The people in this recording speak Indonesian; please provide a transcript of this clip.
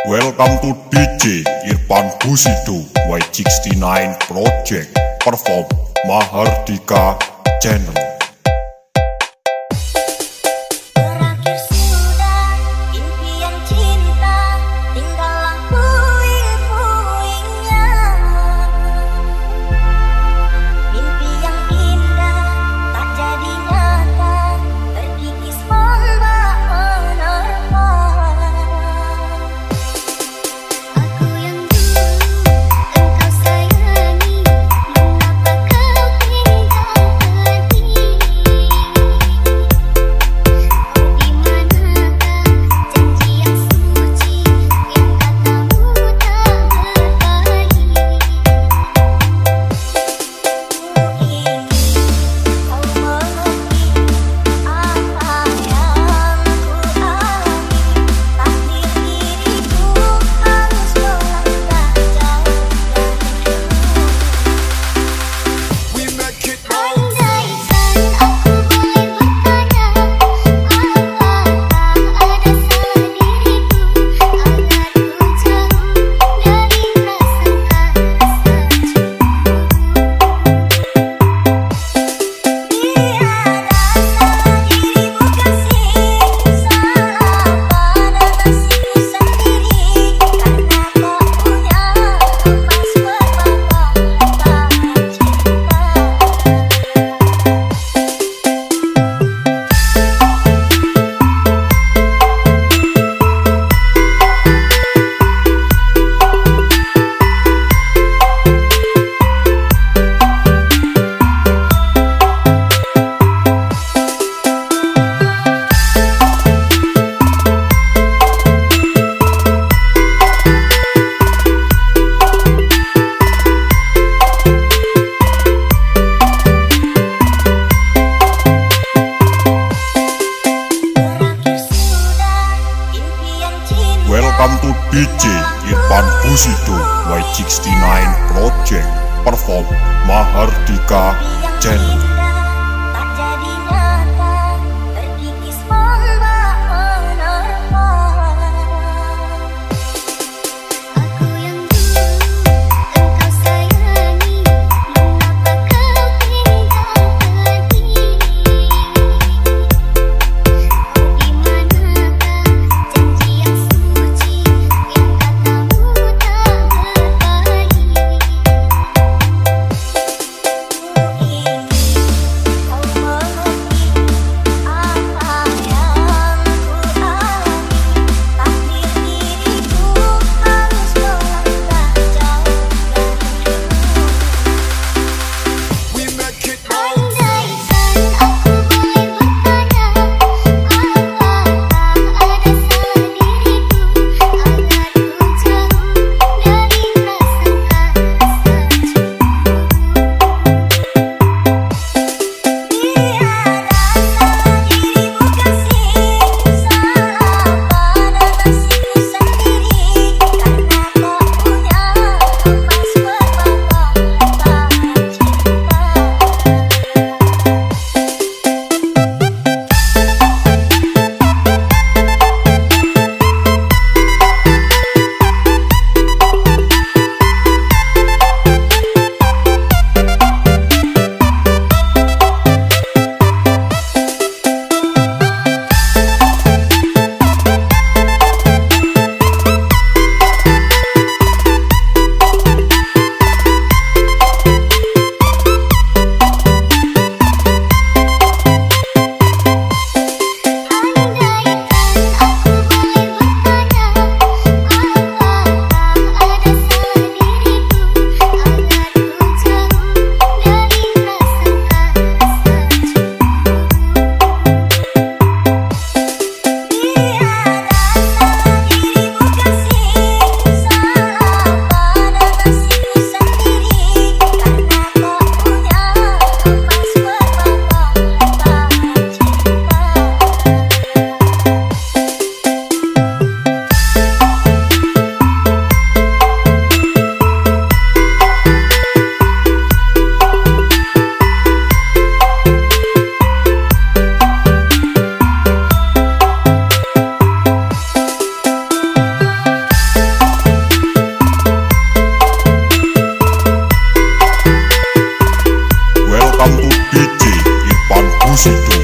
Welcome to DJ Irfan Husido Y69 Project perform Mahardika Channel. Berakhir sudah impian cinta, tinggallah puing-puingnya. Mimpi yang indah tak jadi nyata, terkikis ombak menerpa. Aku yang dulu engkau sayangi, mengapa kau tinggal pergi? Di manakah janji yang suci yang katamu tak berbalik? Ku ingin kau mengerti apa yang ku alami. Takdir diriku harus melangkah jauh darimu. Andaikan aku boleh bertanya, apakah ada salah diriku agar ku jauh dari prasangka-prasangka cemburu. Tiada salah dirimu kasih, salah pada nasibku sendiri, karena tak punya kompas berpapar bahan cinta. Berakhir sudah impian cinta. Welcome to DJ Irfan Husido Y69 Project perform Mahardika Channel. Tak jadi nyata, terkikis ombak menerpa. Aku yang dulu engkau sayangi, mengapa kau tinggal pergi? Di manakah janji yang suci yang katamu tak berbalik? Ku ingin Bushido